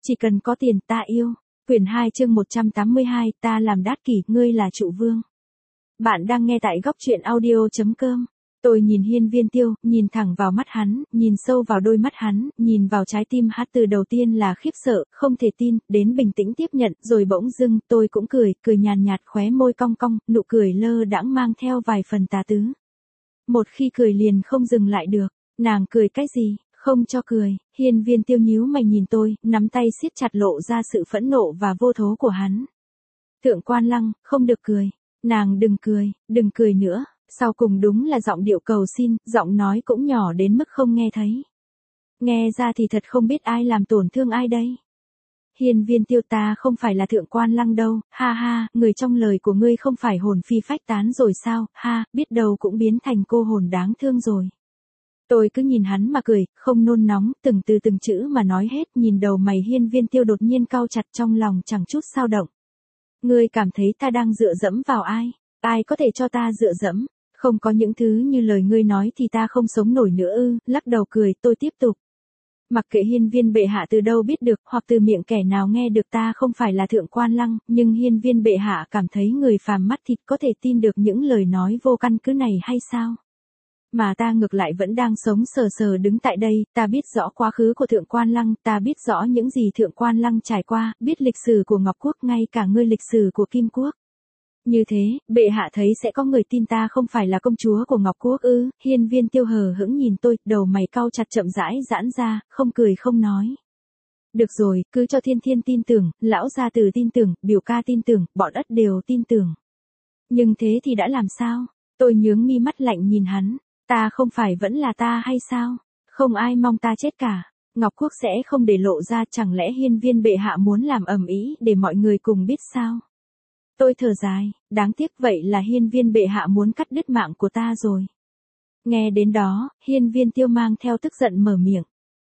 Chỉ cần có tiền ta yêu. Quyển 2 chương 182, ta làm đát kỷ, ngươi là trụ vương. Bạn đang nghe tại góc truyện audio.com. Tôi nhìn Hiên Viên Tiêu, nhìn thẳng vào mắt hắn, nhìn sâu vào đôi mắt hắn, nhìn vào trái tim hắn, từ đầu tiên là khiếp sợ, không thể tin, đến bình tĩnh tiếp nhận, rồi bỗng dưng, tôi cũng cười nhàn nhạt, khóe môi cong cong, nụ cười lơ đãng mang theo vài phần tà tứ. Một khi cười liền không dừng lại được. Nàng cười cái gì? Không cho cười. Hiên Viên Tiêu nhíu mày nhìn tôi, nắm tay siết chặt, lộ ra sự phẫn nộ và vô thố của hắn. Thượng Quan Lăng, không được cười. Nàng đừng cười nữa. Sau cùng đúng là giọng điệu cầu xin, giọng nói cũng nhỏ đến mức không nghe thấy. Nghe ra thì thật không biết ai làm tổn thương ai đây. Hiên Viên Tiêu, ta không phải là Thượng Quan Lăng đâu, ha ha, người trong lời của ngươi không phải hồn phi phách tán rồi sao, ha, biết đâu cũng biến thành cô hồn đáng thương rồi. Tôi cứ nhìn hắn mà cười, không nôn nóng, từng chữ mà nói hết, nhìn đầu mày Hiên Viên Tiêu đột nhiên cau chặt, trong lòng chẳng chút dao động. Ngươi cảm thấy ta đang dựa dẫm vào ai? Ai có thể cho ta dựa dẫm? Không có những thứ như lời ngươi nói thì ta không sống nổi nữa ư? Lắc đầu cười, tôi tiếp tục. Mặc kệ Hiên Viên bệ hạ từ đâu biết được, hoặc từ miệng kẻ nào nghe được ta không phải là Thượng Quan Lăng, nhưng Hiên Viên bệ hạ cảm thấy người phàm mắt thịt có thể tin được những lời nói vô căn cứ này hay sao? Mà ta ngược lại vẫn đang sống sờ sờ đứng tại đây, ta biết rõ quá khứ của Thượng Quan Lăng, ta biết rõ những gì Thượng Quan Lăng trải qua, biết lịch sử của Ngọc Quốc, ngay cả ngươi lịch sử của Kim Quốc. Như thế, bệ hạ thấy sẽ có người tin ta không phải là công chúa của Ngọc Quốc ư? Hiên Viên Tiêu hờ hững nhìn tôi, đầu mày cau chặt, chậm rãi giãn ra, không cười không nói. Được rồi, cứ cho Thiên Thiên tin tưởng, lão gia tử tin tưởng, biểu ca tin tưởng, bọn ất đều tin tưởng. Nhưng thế thì đã làm sao? Tôi nhướng mi mắt lạnh nhìn hắn. Ta không phải vẫn là ta hay sao? Không ai mong ta chết cả. Ngọc Quốc sẽ không để lộ ra, chẳng lẽ Hiên Viên bệ hạ muốn làm ầm ĩ để mọi người cùng biết sao? Tôi thở dài, đáng tiếc vậy là Hiên Viên bệ hạ muốn cắt đứt mạng của ta rồi. Nghe đến đó, Hiên Viên Tiêu mang theo tức giận mở miệng.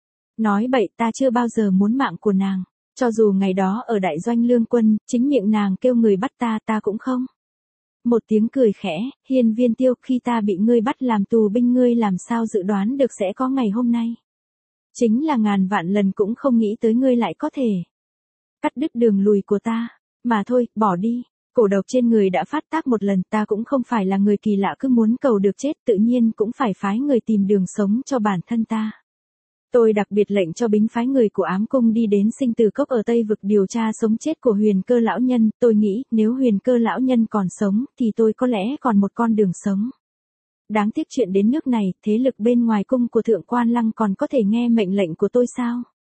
Nói bậy, ta chưa bao giờ muốn mạng của nàng. Cho dù ngày đó ở đại doanh lương quân, chính miệng nàng kêu người bắt ta cũng không. Một tiếng cười khẽ, Hiên Viên Tiêu, khi ta bị ngươi bắt làm tù binh ngươi làm sao dự đoán được sẽ có ngày hôm nay. Chính là ngàn vạn lần cũng không nghĩ tới ngươi lại có thể cắt đứt đường lùi của ta. Mà thôi, bỏ đi. Cổ độc trên người đã phát tác một lần, ta cũng không phải là người kỳ lạ cứ muốn cầu được chết, tự nhiên cũng phải phái người tìm đường sống cho bản thân ta. Tôi đặc biệt lệnh cho bính phái người của Ám Cung đi đến Sinh Tử Cốc ở Tây Vực điều tra sống chết của Huyền Cơ lão nhân, tôi nghĩ nếu Huyền Cơ lão nhân còn sống thì tôi có lẽ còn một con đường sống. Đáng tiếc chuyện đến nước này, thế lực bên ngoài cung của Thượng Quan Lăng còn có thể nghe mệnh lệnh của tôi sao?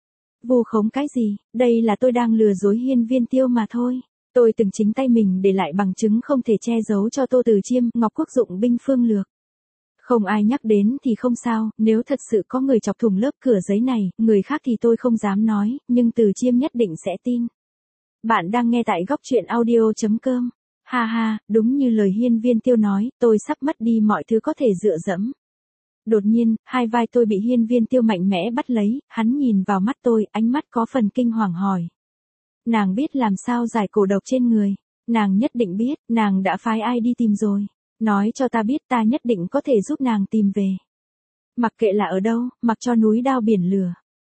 Vu khống cái gì, đây là tôi đang lừa dối Hiên Viên Tiêu mà thôi. Tôi từng chính tay mình để lại bằng chứng không thể che giấu cho Tô Từ Chiêm, Ngọc Quốc dụng binh phương lược. Không ai nhắc đến thì không sao, nếu thật sự có người chọc thủng lớp cửa giấy này, người khác thì tôi không dám nói, nhưng Từ Chiêm nhất định sẽ tin. Bạn đang nghe tại góc truyện audio.com. Ha ha, đúng như lời Hiên Viên Tiêu nói, tôi sắp mất đi mọi thứ có thể dựa dẫm. Đột nhiên, hai vai tôi bị Hiên Viên Tiêu mạnh mẽ bắt lấy, hắn nhìn vào mắt tôi, ánh mắt có phần kinh hoàng hỏi. Nàng biết làm sao giải cổ độc trên người. Nàng nhất định biết, nàng đã phái ai đi tìm rồi. Nói cho ta biết, ta nhất định có thể giúp nàng tìm về. Mặc kệ là ở đâu, mặc cho núi đao biển lửa.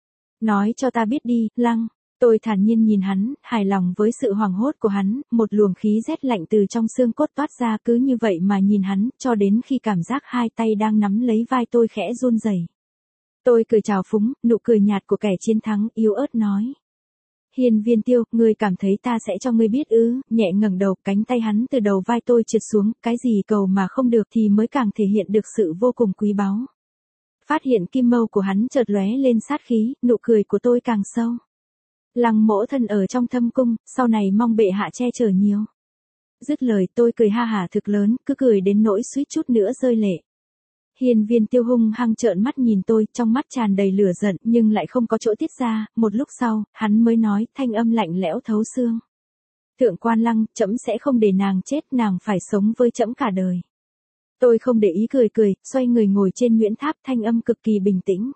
Nói cho ta biết đi, Lăng. Tôi thản nhiên nhìn hắn, hài lòng với sự hoảng hốt của hắn, một luồng khí rét lạnh từ trong xương cốt toát ra, cứ như vậy mà nhìn hắn, cho đến khi cảm giác hai tay đang nắm lấy vai tôi khẽ run rẩy. Tôi cười chào phúng, nụ cười nhạt của kẻ chiến thắng, yếu ớt nói. Hiên Viên Tiêu, ngươi cảm thấy ta sẽ cho ngươi biết ư? Nhẹ ngẩng đầu, cánh tay hắn từ đầu vai tôi trượt xuống, cái gì cầu mà không được thì mới càng thể hiện được sự vô cùng quý báu. Phát hiện kim mâu của hắn chợt lóe lên sát khí, nụ cười của tôi càng sâu. Lăng mỗ thân ở trong thâm cung, sau này mong bệ hạ che chở nhiều. Dứt lời tôi cười ha hả thực lớn, cứ cười đến nỗi suýt chút nữa rơi lệ. Hiên Viên Tiêu hung hăng trợn mắt nhìn tôi, trong mắt tràn đầy lửa giận, nhưng lại không có chỗ tiết ra, một lúc sau, hắn mới nói, thanh âm lạnh lẽo thấu xương. Thượng Quan Lăng, trẫm sẽ không để nàng chết, nàng phải sống với trẫm cả đời. Tôi không để ý cười, xoay người ngồi trên Nguyễn Tháp, thanh âm cực kỳ bình tĩnh.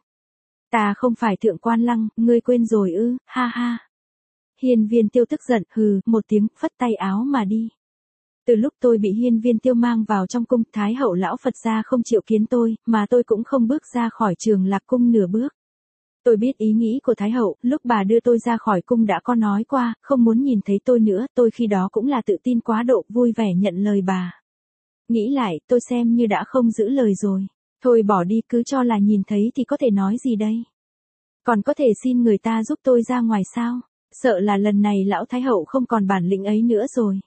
Ta không phải Thượng Quan Lăng, ngươi quên rồi ư, ha ha. Hiên Viên Tiêu tức giận, hừ, một tiếng, phất tay áo mà đi. Từ lúc tôi bị Hiên Viên Tiêu mang vào trong cung, Thái hậu lão Phật gia không chịu kiến tôi, mà tôi cũng không bước ra khỏi Trường Lạc cung nửa bước. Tôi biết ý nghĩ của Thái hậu, lúc bà đưa tôi ra khỏi cung đã có nói qua, không muốn nhìn thấy tôi nữa, tôi khi đó cũng là tự tin quá độ, vui vẻ nhận lời bà. Nghĩ lại, tôi xem như đã không giữ lời rồi. Thôi bỏ đi, cứ cho là nhìn thấy thì có thể nói gì đây? Còn có thể xin người ta giúp tôi ra ngoài sao? Sợ là lần này lão Thái hậu không còn bản lĩnh ấy nữa rồi.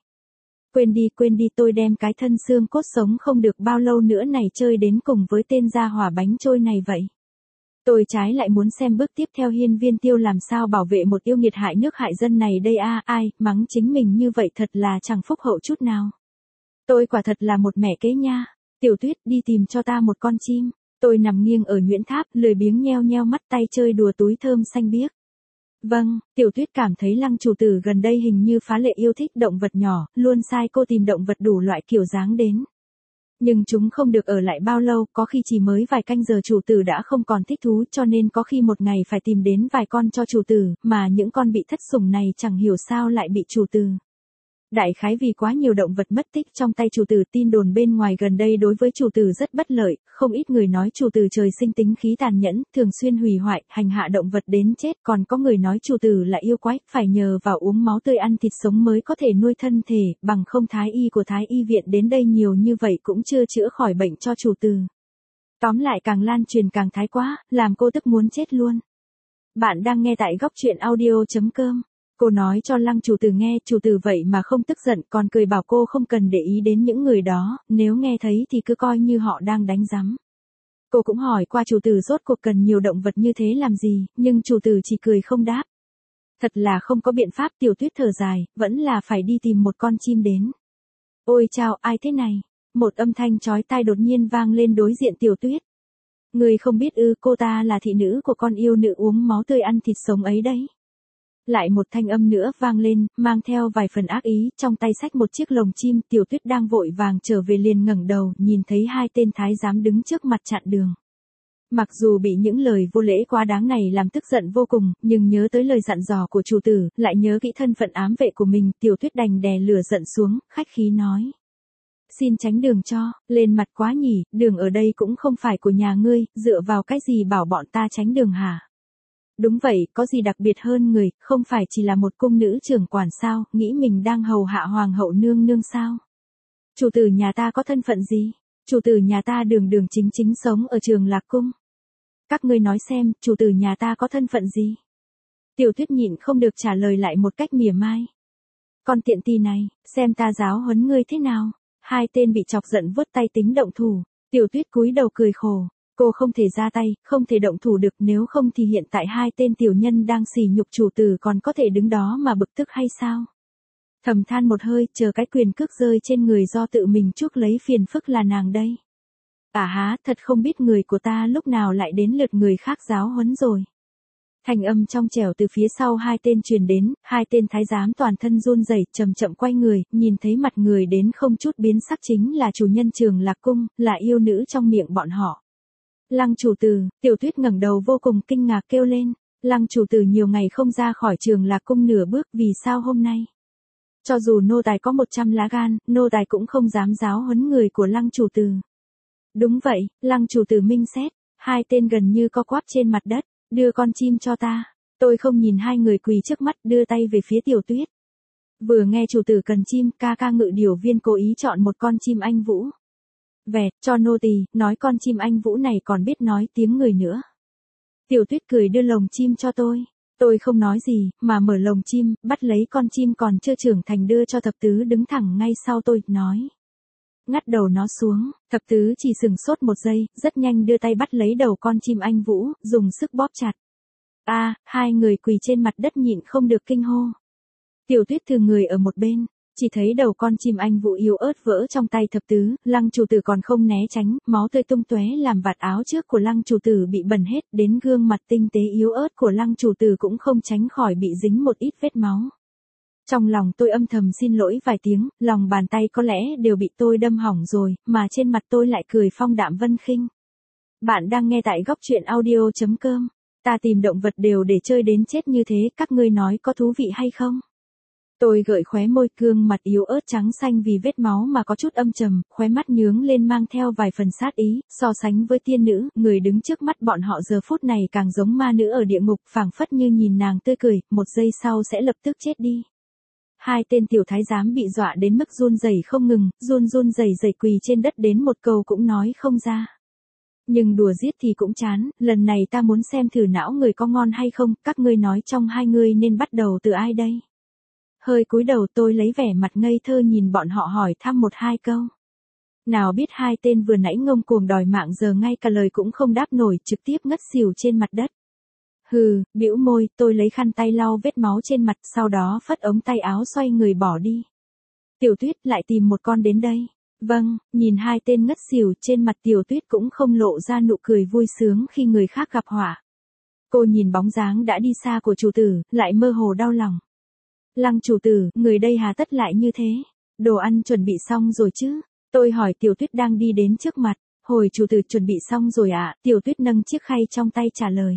Quên đi, tôi đem cái thân xương cốt sống không được bao lâu nữa này chơi đến cùng với tên gia hỏa bánh trôi này vậy. Tôi trái lại muốn xem bước tiếp theo Hiên Viên Tiêu làm sao bảo vệ một yêu nghiệt hại nước hại dân này đây ai, mắng chính mình như vậy thật là chẳng phúc hậu chút nào. Tôi quả thật là một mẹ kế nha. Tiểu Tuyết đi tìm cho ta một con chim. Tôi nằm nghiêng ở nhuyễn tháp, lười biếng nheo nheo mắt tay chơi đùa túi thơm xanh biếc. Vâng, Tiểu Tuyết cảm thấy Lăng chủ tử gần đây hình như phá lệ yêu thích động vật nhỏ, luôn sai cô tìm động vật đủ loại kiểu dáng đến. Nhưng chúng không được ở lại bao lâu, có khi chỉ mới vài canh giờ chủ tử đã không còn thích thú, cho nên có khi một ngày phải tìm đến vài con cho chủ tử, mà những con bị thất sủng này chẳng hiểu sao lại bị chủ tử. Đại khái vì quá nhiều động vật mất tích trong tay chủ tử, tin đồn bên ngoài gần đây đối với chủ tử rất bất lợi, không ít người nói chủ tử trời sinh tính khí tàn nhẫn, thường xuyên hủy hoại, hành hạ động vật đến chết, còn có người nói chủ tử là yêu quái, phải nhờ vào uống máu tươi ăn thịt sống mới có thể nuôi thân thể, bằng không thái y của thái y viện đến đây nhiều như vậy cũng chưa chữa khỏi bệnh cho chủ tử. Tóm lại càng lan truyền càng thái quá, làm cô tức muốn chết luôn. Bạn đang nghe tại góc truyện audio.com. Cô nói cho Lăng chủ tử nghe, chủ tử vậy mà không tức giận, còn cười bảo cô không cần để ý đến những người đó, nếu nghe thấy thì cứ coi như họ đang đánh rắm. Cô cũng hỏi qua chủ tử rốt cuộc cần nhiều động vật như thế làm gì, nhưng chủ tử chỉ cười không đáp. Thật là không có biện pháp. Tiểu Tuyết thở dài, vẫn là phải đi tìm một con chim đến. Ôi chao, ai thế này? Một âm thanh chói tai đột nhiên vang lên đối diện Tiểu Tuyết. Người không biết ư, cô ta là thị nữ của con yêu nữ uống máu tươi ăn thịt sống ấy đấy. Lại một thanh âm nữa vang lên, mang theo vài phần ác ý, trong tay xách một chiếc lồng chim. Tiểu Tuyết đang vội vàng trở về liền ngẩng đầu, nhìn thấy hai tên thái giám đứng trước mặt chặn đường. Mặc dù bị những lời vô lễ quá đáng này làm tức giận vô cùng, nhưng nhớ tới lời dặn dò của chủ tử, lại nhớ kỹ thân phận ám vệ của mình, Tiểu Tuyết đành đè lửa giận xuống, khách khí nói. Xin tránh đường cho, lên mặt quá nhỉ, đường ở đây cũng không phải của nhà ngươi, dựa vào cái gì bảo bọn ta tránh đường hả? Đúng vậy, có gì đặc biệt hơn người, không phải chỉ là một cung nữ trưởng quản sao, nghĩ mình đang hầu hạ hoàng hậu nương nương sao? Chủ tử nhà ta có thân phận gì? Chủ tử nhà ta đường đường chính chính sống ở Trường Lạc Cung. Các ngươi nói xem, chủ tử nhà ta có thân phận gì? Tiểu Tuyết nhịn không được trả lời lại một cách mỉa mai. Con tiện tì này, xem ta giáo huấn ngươi thế nào? Hai tên bị chọc giận vuốt tay tính động thủ. Tiểu Tuyết cúi đầu cười khổ. Cô không thể ra tay, không thể động thủ được, nếu không thì hiện tại hai tên tiểu nhân đang sỉ nhục chủ tử còn có thể đứng đó mà bực tức hay sao? Thầm than một hơi, chờ cái quyền cước rơi trên người do tự mình chuốc lấy phiền phức là nàng đây. Há, thật không biết người của ta lúc nào lại đến lượt người khác giáo huấn rồi. Thanh âm trong trẻo từ phía sau hai tên truyền đến, hai tên thái giám toàn thân run rẩy, chậm chậm quay người, nhìn thấy mặt người đến không chút biến sắc chính là chủ nhân Trường Lạc Cung, là yêu nữ trong miệng bọn họ. Lăng chủ tử. Tiểu Tuyết ngẩng đầu vô cùng kinh ngạc kêu lên. Lăng chủ tử nhiều ngày không ra khỏi Trường Lạc Cung nửa bước, vì sao hôm nay? Cho dù nô tài có 100 lá gan, nô tài cũng không dám giáo huấn người của Lăng chủ tử. Đúng vậy, Lăng chủ tử minh xét. Hai tên gần như co quắp trên mặt đất. Đưa con chim cho ta. Tôi không nhìn hai người quỳ trước mắt, đưa tay về phía Tiểu Tuyết. Vừa nghe chủ tử cần chim, ca ngự điều viên cố ý chọn một con chim anh vũ. Vẹt, cho nô tỳ, nói con chim anh vũ này còn biết nói tiếng người nữa. Tiểu Tuyết cười đưa lồng chim cho tôi. Tôi không nói gì, mà mở lồng chim, bắt lấy con chim còn chưa trưởng thành đưa cho thập tứ đứng thẳng ngay sau tôi, nói. Ngắt đầu nó xuống, thập tứ chỉ sừng sốt một giây, rất nhanh đưa tay bắt lấy đầu con chim anh vũ, dùng sức bóp chặt. Hai người quỳ trên mặt đất nhịn không được kinh hô. Tiểu Tuyết thừa người ở một bên. Chỉ thấy đầu con chim anh vũ yếu ớt vỡ trong tay thập tứ, Lăng chủ tử còn không né tránh, máu tươi tung tóe làm vạt áo trước của Lăng chủ tử bị bẩn hết, đến gương mặt tinh tế yếu ớt của Lăng chủ tử cũng không tránh khỏi bị dính một ít vết máu. Trong lòng tôi âm thầm xin lỗi vài tiếng, lòng bàn tay có lẽ đều bị tôi đâm hỏng rồi, mà trên mặt tôi lại cười phong đạm vân khinh. Bạn đang nghe tại góc truyện audio.com. Ta tìm động vật đều để chơi đến chết như thế, các ngươi nói có thú vị hay không? Tôi gợi khóe môi, gương mặt yếu ớt trắng xanh vì vết máu mà có chút âm trầm, khóe mắt nhướng lên mang theo vài phần sát ý, so sánh với tiên nữ, người đứng trước mắt bọn họ giờ phút này càng giống ma nữ ở địa ngục, phảng phất như nhìn nàng tươi cười, một giây sau sẽ lập tức chết đi. Hai tên tiểu thái giám bị dọa đến mức run rẩy không ngừng, run rẩy quỳ trên đất đến một câu cũng nói không ra. Nhưng đùa giết thì cũng chán, lần này ta muốn xem thử não người có ngon hay không, các ngươi nói trong hai ngươi nên bắt đầu từ ai đây? Hơi cúi đầu tôi lấy vẻ mặt ngây thơ nhìn bọn họ hỏi thăm một hai câu. Nào biết hai tên vừa nãy ngông cuồng đòi mạng giờ ngay cả lời cũng không đáp nổi, trực tiếp ngất xỉu trên mặt đất. Hừ, bĩu môi, tôi lấy khăn tay lau vết máu trên mặt, sau đó phất ống tay áo xoay người bỏ đi. Tiểu Tuyết, lại tìm một con đến đây. Vâng, nhìn hai tên ngất xỉu trên mặt Tiểu Tuyết cũng không lộ ra nụ cười vui sướng khi người khác gặp họa. Cô nhìn bóng dáng đã đi xa của chủ tử, lại mơ hồ đau lòng. Lăng chủ tử, người đây hà tất lại như thế? Đồ ăn chuẩn bị xong rồi chứ? Tôi hỏi Tiểu Tuyết đang đi đến trước mặt. Hồi chủ tử chuẩn bị xong rồi ạ, Tiểu Tuyết nâng chiếc khay trong tay trả lời.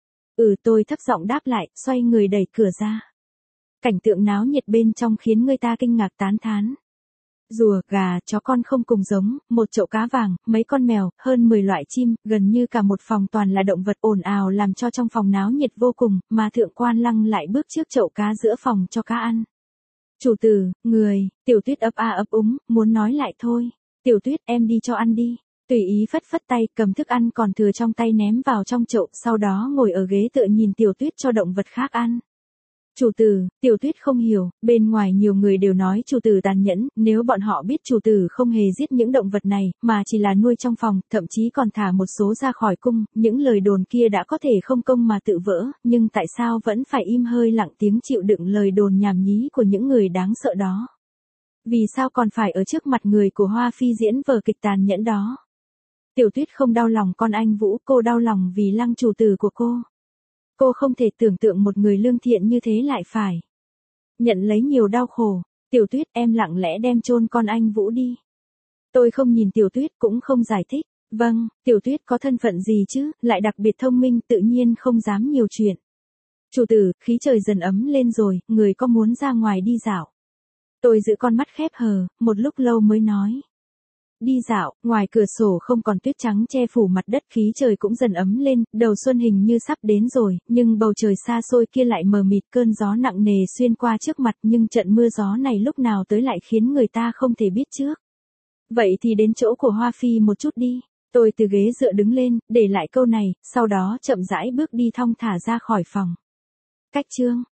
Tôi thấp giọng đáp lại, xoay người đẩy cửa ra. Cảnh tượng náo nhiệt bên trong khiến người ta kinh ngạc tán thán. Rùa, gà, chó con không cùng giống, một chậu cá vàng, mấy con mèo, hơn 10 loại chim, gần như cả một phòng toàn là động vật ồn ào làm cho trong phòng náo nhiệt vô cùng, mà thượng quan Lăng lại bước trước chậu cá giữa phòng cho cá ăn. Chủ tử, người, Tiểu Tuyết ấp a ấp úng, muốn nói lại thôi. Tiểu Tuyết, em đi cho ăn đi. Tùy ý phất phất tay, cầm thức ăn còn thừa trong tay ném vào trong chậu, sau đó ngồi ở ghế tựa nhìn Tiểu Tuyết cho động vật khác ăn. Chủ tử, Tiểu Tuyết không hiểu, bên ngoài nhiều người đều nói chủ tử tàn nhẫn, nếu bọn họ biết chủ tử không hề giết những động vật này, mà chỉ là nuôi trong phòng, thậm chí còn thả một số ra khỏi cung, những lời đồn kia đã có thể không công mà tự vỡ, nhưng tại sao vẫn phải im hơi lặng tiếng chịu đựng lời đồn nhảm nhí của những người đáng sợ đó? Vì sao còn phải ở trước mặt người của Hoa Phi diễn vở kịch tàn nhẫn đó? Tiểu Tuyết không đau lòng con anh Vũ, cô đau lòng vì Lăng chủ tử của cô. Cô không thể tưởng tượng một người lương thiện như thế lại phải nhận lấy nhiều đau khổ. Tiểu Tuyết, em lặng lẽ đem chôn con anh Vũ đi. Tôi không nhìn Tiểu Tuyết cũng không giải thích. Vâng, Tiểu Tuyết có thân phận gì chứ, lại đặc biệt thông minh, tự nhiên không dám nhiều chuyện. Chủ tử, khí trời dần ấm lên rồi, người có muốn ra ngoài đi dạo? Tôi giữ con mắt khép hờ, một lúc lâu mới nói. Đi dạo, ngoài cửa sổ không còn tuyết trắng che phủ mặt đất, khí trời cũng dần ấm lên, đầu xuân hình như sắp đến rồi, nhưng bầu trời xa xôi kia lại mờ mịt, cơn gió nặng nề xuyên qua trước mặt, nhưng trận mưa gió này lúc nào tới lại khiến người ta không thể biết trước. Vậy thì đến chỗ của Hoa Phi một chút đi. Tôi từ ghế dựa đứng lên, để lại câu này, sau đó chậm rãi bước đi thong thả ra khỏi phòng. Cách chương